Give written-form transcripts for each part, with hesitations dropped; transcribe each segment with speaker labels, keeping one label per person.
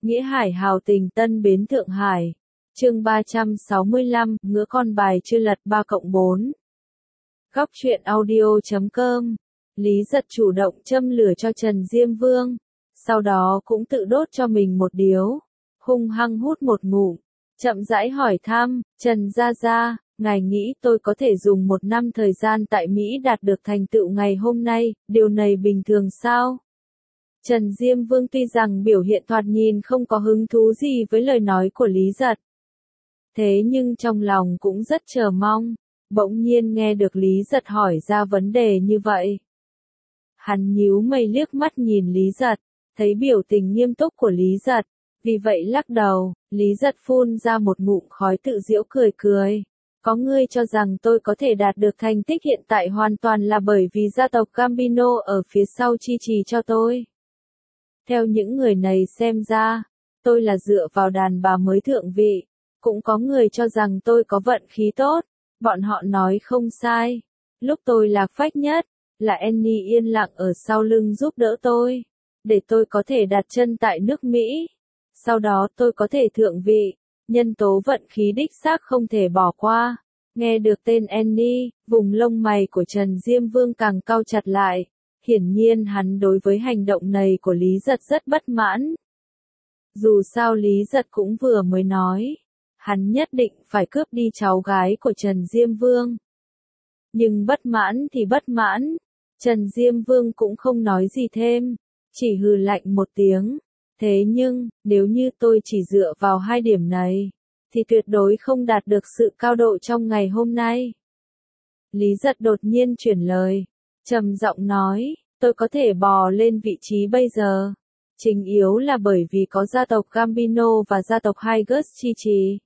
Speaker 1: Nghĩa Hải hào tình Tân Bến Thượng Hải. Chương 365, ngữa con bài chưa lật 3+4. Góc truyện audio.com. Lý Giật chủ động châm lửa cho Trần Diêm Vương, sau đó cũng tự đốt cho mình một điếu, hung hăng hút một ngụm, chậm rãi hỏi thăm, Trần Gia Gia, ngài nghĩ tôi có thể dùng 1 năm thời gian tại Mỹ đạt được thành tựu ngày hôm nay, điều này bình thường sao? Trần Diêm Vương tuy rằng biểu hiện thoạt nhìn không có hứng thú gì với lời nói của Lý Giật, thế nhưng trong lòng cũng rất chờ mong, bỗng nhiên nghe được Lý Giật hỏi ra vấn đề như vậy. Hắn nhíu mày liếc mắt nhìn Lý Giật, thấy biểu tình nghiêm túc của Lý Giật, vì vậy lắc đầu, Lý Giật phun ra một ngụm khói tự giễu cười cười. Có ngươi cho rằng tôi có thể đạt được thành tích hiện tại hoàn toàn là bởi vì gia tộc Gambino ở phía sau chi trì cho tôi. Theo những người này xem ra, tôi là dựa vào đàn bà mới thượng vị. Cũng có người cho rằng tôi có vận khí tốt, bọn họ nói không sai. Lúc tôi lạc phách nhất, là Annie yên lặng ở sau lưng giúp đỡ tôi, để tôi có thể đặt chân tại nước Mỹ. Sau đó tôi có thể thượng vị, nhân tố vận khí đích xác không thể bỏ qua. Nghe được tên Annie, vùng lông mày của Trần Diêm Vương càng cau chặt lại. Hiển nhiên hắn đối với hành động này của Lý Giật rất bất mãn. Dù sao Lý Giật cũng vừa mới nói, hắn nhất định phải cướp đi cháu gái của Trần Diêm Vương. Nhưng bất mãn thì bất mãn, Trần Diêm Vương cũng không nói gì thêm, chỉ hừ lạnh một tiếng. Thế nhưng, nếu như tôi chỉ dựa vào 2 điểm này, thì tuyệt đối không đạt được sự cao độ trong ngày hôm nay. Lý Giật đột nhiên chuyển lời, trầm giọng nói, tôi có thể bò lên vị trí bây giờ, chính yếu là bởi vì có gia tộc Gambino và gia tộc Higus chi trì.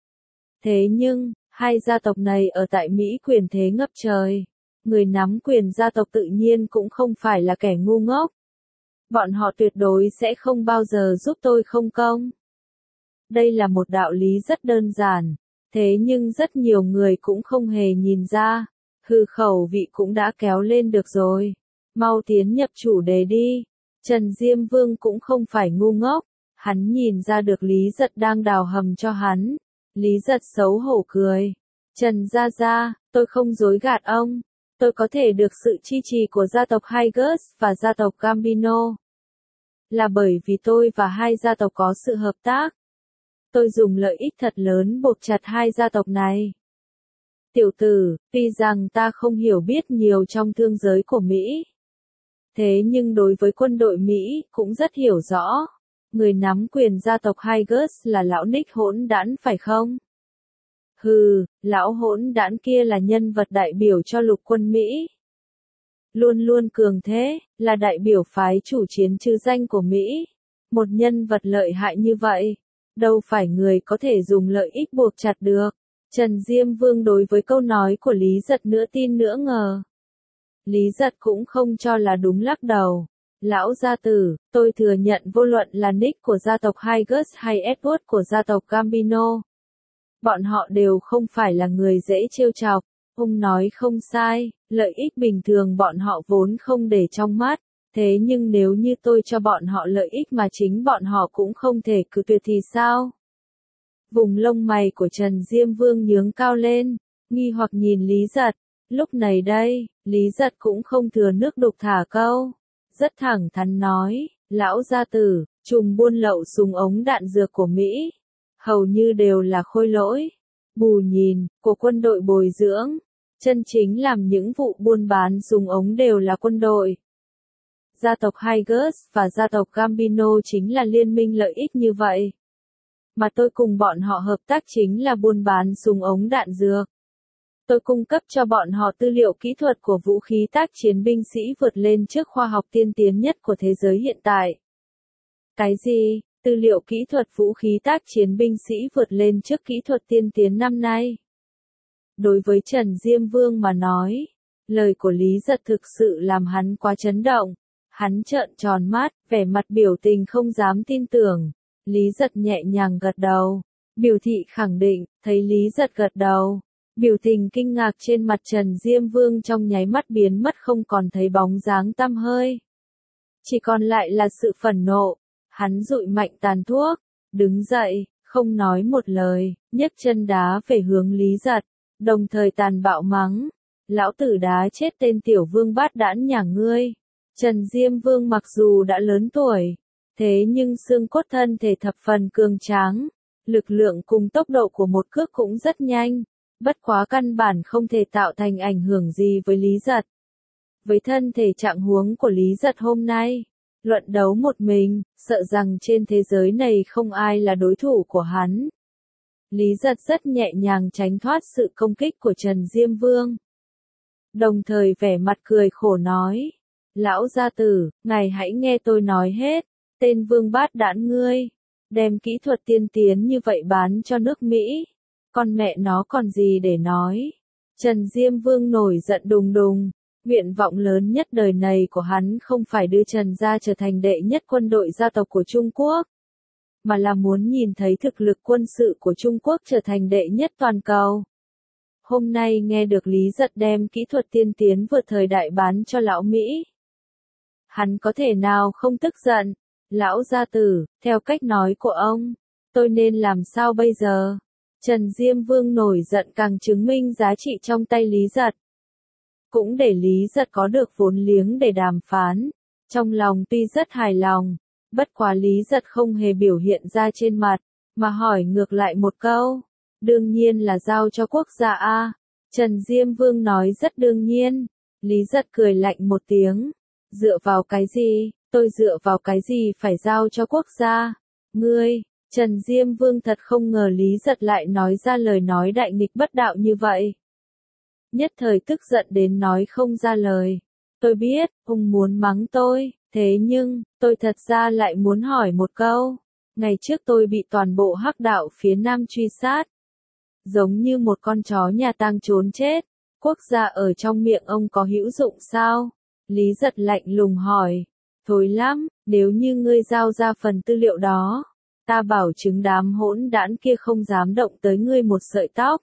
Speaker 1: Thế nhưng, 2 gia tộc này ở tại Mỹ quyền thế ngập trời, người nắm quyền gia tộc tự nhiên cũng không phải là kẻ ngu ngốc. Bọn họ tuyệt đối sẽ không bao giờ giúp tôi không công. Đây là một đạo lý rất đơn giản, thế nhưng rất nhiều người cũng không hề nhìn ra. Hư khẩu vị cũng đã kéo lên được rồi. Mau tiến nhập chủ đề đi. Trần Diêm Vương cũng không phải ngu ngốc. Hắn nhìn ra được Lý Giật đang đào hầm cho hắn. Lý Giật xấu hổ cười. Trần Gia Gia, tôi không dối gạt ông. Tôi có thể được sự chi trì của gia tộc Higus và gia tộc Gambino. Là bởi vì tôi và 2 gia tộc có sự hợp tác. Tôi dùng lợi ích thật lớn buộc chặt 2 gia tộc này. Tiểu tử, tuy rằng ta không hiểu biết nhiều trong thương giới của Mỹ. Thế nhưng đối với quân đội Mỹ, cũng rất hiểu rõ. Người nắm quyền gia tộc Higus là lão Nick hỗn đản phải không? Hừ, lão hỗn đản kia là nhân vật đại biểu cho lục quân Mỹ. Luôn luôn cường thế, là đại biểu phái chủ chiến trừ danh của Mỹ. Một nhân vật lợi hại như vậy, đâu phải người có thể dùng lợi ích buộc chặt được. Trần Diêm Vương đối với câu nói của Lý Giật nửa tin nửa ngờ. Lý Giật cũng không cho là đúng lắc đầu. Lão gia tử, tôi thừa nhận vô luận là Nick của gia tộc Higus hay Edward của gia tộc Gambino. Bọn họ đều không phải là người dễ trêu chọc. Ông nói không sai, lợi ích bình thường bọn họ vốn không để trong mắt. Thế nhưng nếu như tôi cho bọn họ lợi ích mà chính bọn họ cũng không thể cự tuyệt thì sao? Vùng lông mày của Trần Diêm Vương nhướng cao lên, nghi hoặc nhìn Lý Giật. Lúc này đây, Lý Giật cũng không thừa nước đục thả câu. Rất thẳng thắn nói, lão gia tử, trùm buôn lậu súng ống đạn dược của Mỹ. Hầu như đều là khôi lỗi, bù nhìn, của quân đội bồi dưỡng. Chân chính làm những vụ buôn bán súng ống đều là quân đội. Gia tộc Higus và gia tộc Gambino chính là liên minh lợi ích như vậy. Mà tôi cùng bọn họ hợp tác chính là buôn bán súng ống đạn dược. Tôi cung cấp cho bọn họ tư liệu kỹ thuật của vũ khí tác chiến binh sĩ vượt lên trước khoa học tiên tiến nhất của thế giới hiện tại. Cái gì? Tư liệu kỹ thuật vũ khí tác chiến binh sĩ vượt lên trước kỹ thuật tiên tiến năm nay? Đối với Trần Diêm Vương mà nói, lời của Lý Giật thực sự làm hắn quá chấn động. Hắn trợn tròn mắt, vẻ mặt biểu tình không dám tin tưởng. Lý Giật nhẹ nhàng gật đầu, biểu thị khẳng định. Thấy Lý Giật gật đầu, biểu tình kinh ngạc trên mặt Trần Diêm Vương trong nháy mắt biến mất không còn thấy bóng dáng tăm hơi. Chỉ còn lại là sự phẫn nộ. Hắn dụi mạnh tàn thuốc, đứng dậy, không nói một lời, nhấc chân đá về hướng Lý Giật, đồng thời tàn bạo mắng. Lão tử đá chết tên tiểu vương bát đãn nhà ngươi. Trần Diêm Vương mặc dù đã lớn tuổi, thế nhưng xương cốt thân thể thập phần cường tráng, lực lượng cùng tốc độ của một cước cũng rất nhanh, bất quá căn bản không thể tạo thành ảnh hưởng gì với Lý Giật. Với thân thể trạng huống của Lý Giật hôm nay, luận đấu một mình, sợ rằng trên thế giới này không ai là đối thủ của hắn. Lý Giật rất nhẹ nhàng tránh thoát sự công kích của Trần Diêm Vương. Đồng thời vẻ mặt cười khổ nói, lão gia tử, ngài hãy nghe tôi nói hết, tên vương bát đãn ngươi, đem kỹ thuật tiên tiến như vậy bán cho nước Mỹ, con mẹ nó còn gì để nói. Trần Diêm Vương nổi giận đùng đùng, nguyện vọng lớn nhất đời này của hắn không phải đưa Trần gia trở thành đệ nhất quân đội gia tộc của Trung Quốc, mà là muốn nhìn thấy thực lực quân sự của Trung Quốc trở thành đệ nhất toàn cầu. Hôm nay nghe được Lý Giật đem kỹ thuật tiên tiến vượt thời đại bán cho lão Mỹ. Hắn có thể nào không tức giận? Lão gia tử, theo cách nói của ông, tôi nên làm sao bây giờ? Trần Diêm Vương nổi giận càng chứng minh giá trị trong tay Lý Giật. Cũng để Lý Giật có được vốn liếng để đàm phán. Trong lòng tuy rất hài lòng, bất quá Lý Giật không hề biểu hiện ra trên mặt, mà hỏi ngược lại một câu. Đương nhiên là giao cho quốc gia A. Trần Diêm Vương nói rất đương nhiên. Lý Giật cười lạnh một tiếng. Dựa vào cái gì? Tôi dựa vào cái gì phải giao cho quốc gia? Ngươi, Trần Diêm Vương thật không ngờ Lý Giật lại nói ra lời nói đại nghịch bất đạo như vậy. Nhất thời tức giận đến nói không ra lời. Tôi biết, ông muốn mắng tôi, thế nhưng, tôi thật ra lại muốn hỏi một câu. Ngày trước tôi bị toàn bộ hắc đạo phía Nam truy sát. Giống như một con chó nhà tang trốn chết. Quốc gia ở trong miệng ông có hữu dụng sao? Lý Giật lạnh lùng hỏi. Thối lắm, nếu như ngươi giao ra phần tư liệu đó, ta bảo chứng đám hỗn đản kia không dám động tới ngươi một sợi tóc.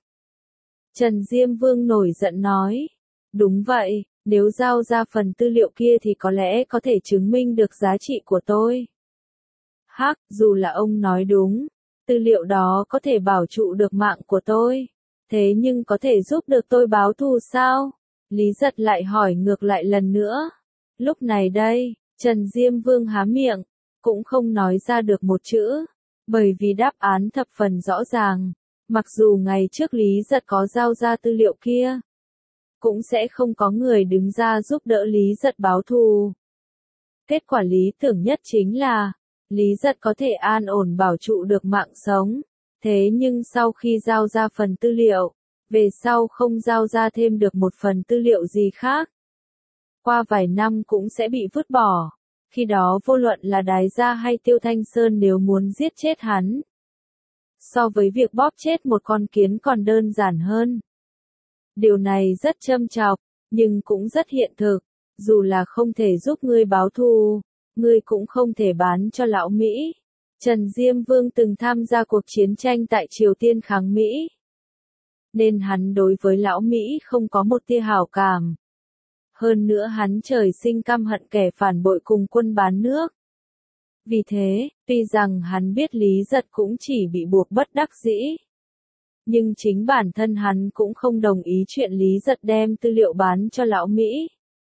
Speaker 1: Trần Diêm Vương nổi giận nói. Đúng vậy, nếu giao ra phần tư liệu kia thì có lẽ có thể chứng minh được giá trị của tôi. Hắc, dù là ông nói đúng, tư liệu đó có thể bảo trụ được mạng của tôi, thế nhưng có thể giúp được tôi báo thù sao? Lý Giật lại hỏi ngược lại lần nữa. Lúc này đây, Trần Diêm Vương há miệng, cũng không nói ra được một chữ, bởi vì đáp án thập phần rõ ràng. Mặc dù ngày trước Lý Giật có giao ra tư liệu kia, cũng sẽ không có người đứng ra giúp đỡ Lý Giật báo thù. Kết quả lý tưởng nhất chính là, Lý Giật có thể an ổn bảo trụ được mạng sống, thế nhưng sau khi giao ra phần tư liệu, về sau không giao ra thêm được một phần tư liệu gì khác. Qua vài năm cũng sẽ bị vứt bỏ, khi đó vô luận là Đái Gia hay Tiêu Thanh Sơn nếu muốn giết chết hắn. So với việc bóp chết một con kiến còn đơn giản hơn. Điều này rất châm chọc, nhưng cũng rất hiện thực, dù là không thể giúp ngươi báo thù, ngươi cũng không thể bán cho lão Mỹ. Trần Diêm Vương từng tham gia cuộc chiến tranh tại Triều Tiên kháng Mỹ, nên hắn đối với lão Mỹ không có một tia hảo cảm. Hơn nữa hắn trời sinh căm hận kẻ phản bội cùng quân bán nước. Vì thế, tuy rằng hắn biết Lý Giật cũng chỉ bị buộc bất đắc dĩ, nhưng chính bản thân hắn cũng không đồng ý chuyện Lý Giật đem tư liệu bán cho lão Mỹ.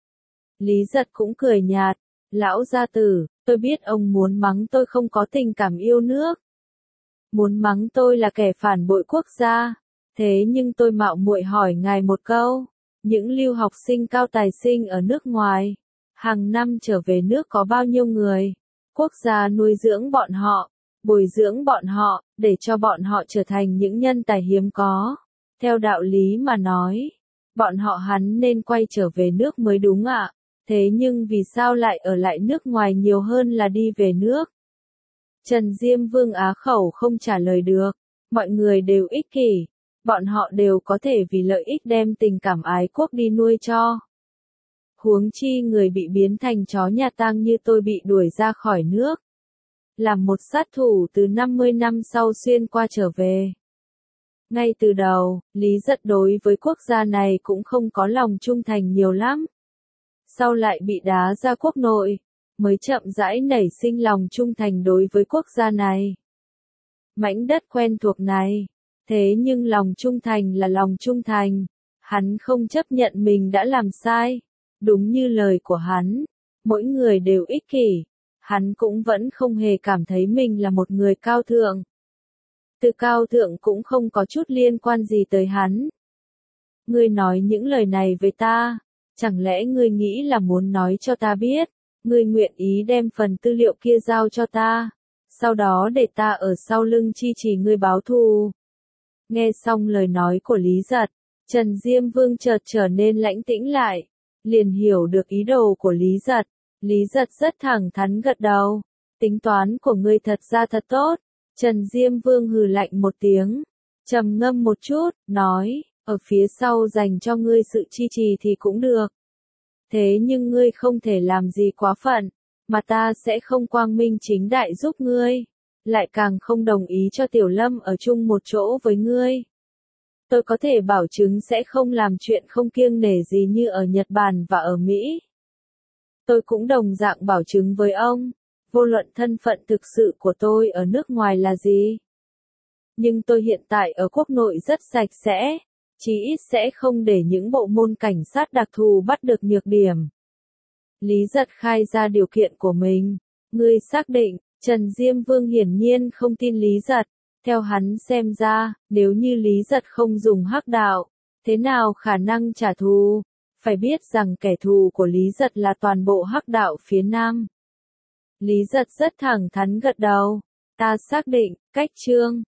Speaker 1: Lý Giật cũng cười nhạt, lão gia tử, tôi biết ông muốn mắng tôi không có tình cảm yêu nước. Muốn mắng tôi là kẻ phản bội quốc gia, thế nhưng tôi mạo muội hỏi ngài một câu, những lưu học sinh cao tài sinh ở nước ngoài, hàng năm trở về nước có bao nhiêu người? Quốc gia nuôi dưỡng bọn họ, bồi dưỡng bọn họ, để cho bọn họ trở thành những nhân tài hiếm có. Theo đạo lý mà nói, bọn họ hắn nên quay trở về nước mới đúng ạ. Thế nhưng vì sao lại ở lại nước ngoài nhiều hơn là đi về nước? Trần Diêm Vương á khẩu không trả lời được. Mọi người đều ích kỷ. Bọn họ đều có thể vì lợi ích đem tình cảm ái quốc đi nuôi cho. Huống chi người bị biến thành chó nhà tang như tôi bị đuổi ra khỏi nước. Làm một sát thủ từ 50 năm sau xuyên qua trở về. Ngay từ đầu, Lý Giật đối với quốc gia này cũng không có lòng trung thành nhiều lắm. Sau lại bị đá ra quốc nội, mới chậm rãi nảy sinh lòng trung thành đối với quốc gia này. Mảnh đất quen thuộc này. Thế nhưng lòng trung thành là lòng trung thành. Hắn không chấp nhận mình đã làm sai. Đúng như lời của hắn, mỗi người đều ích kỷ. Hắn cũng vẫn không hề cảm thấy mình là một người cao thượng. Từ cao thượng cũng không có chút liên quan gì tới hắn. Ngươi nói những lời này với ta, chẳng lẽ ngươi nghĩ là muốn nói cho ta biết, ngươi nguyện ý đem phần tư liệu kia giao cho ta, sau đó để ta ở sau lưng chi trì ngươi báo thù. Nghe xong lời nói của Lý Giật, Trần Diêm Vương chợt trở nên lãnh tĩnh lại, liền hiểu được ý đồ của Lý Giật. Lý Giật rất thẳng thắn gật đầu, tính toán của ngươi thật ra thật tốt. Trần Diêm Vương hừ lạnh một tiếng, trầm ngâm một chút, nói, ở phía sau dành cho ngươi sự chi trì thì cũng được. Thế nhưng ngươi không thể làm gì quá phận, mà ta sẽ không quang minh chính đại giúp ngươi, lại càng không đồng ý cho Tiểu Lâm ở chung một chỗ với ngươi. Tôi có thể bảo chứng sẽ không làm chuyện không kiêng nể gì như ở Nhật Bản và ở Mỹ. Tôi cũng đồng dạng bảo chứng với ông, vô luận thân phận thực sự của tôi ở nước ngoài là gì. Nhưng tôi hiện tại ở quốc nội rất sạch sẽ, chí ít sẽ không để những bộ môn cảnh sát đặc thù bắt được nhược điểm. Lý Giật khai ra điều kiện của mình. Ngươi xác định, Trần Diêm Vương hiển nhiên không tin Lý Giật. Theo hắn xem ra, nếu như Lý Giật không dùng hắc đạo, thế nào khả năng trả thù? Phải biết rằng kẻ thù của Lý Giật là toàn bộ hắc đạo phía Nam. Lý Giật rất thẳng thắn gật đầu. Ta xác định, cách chương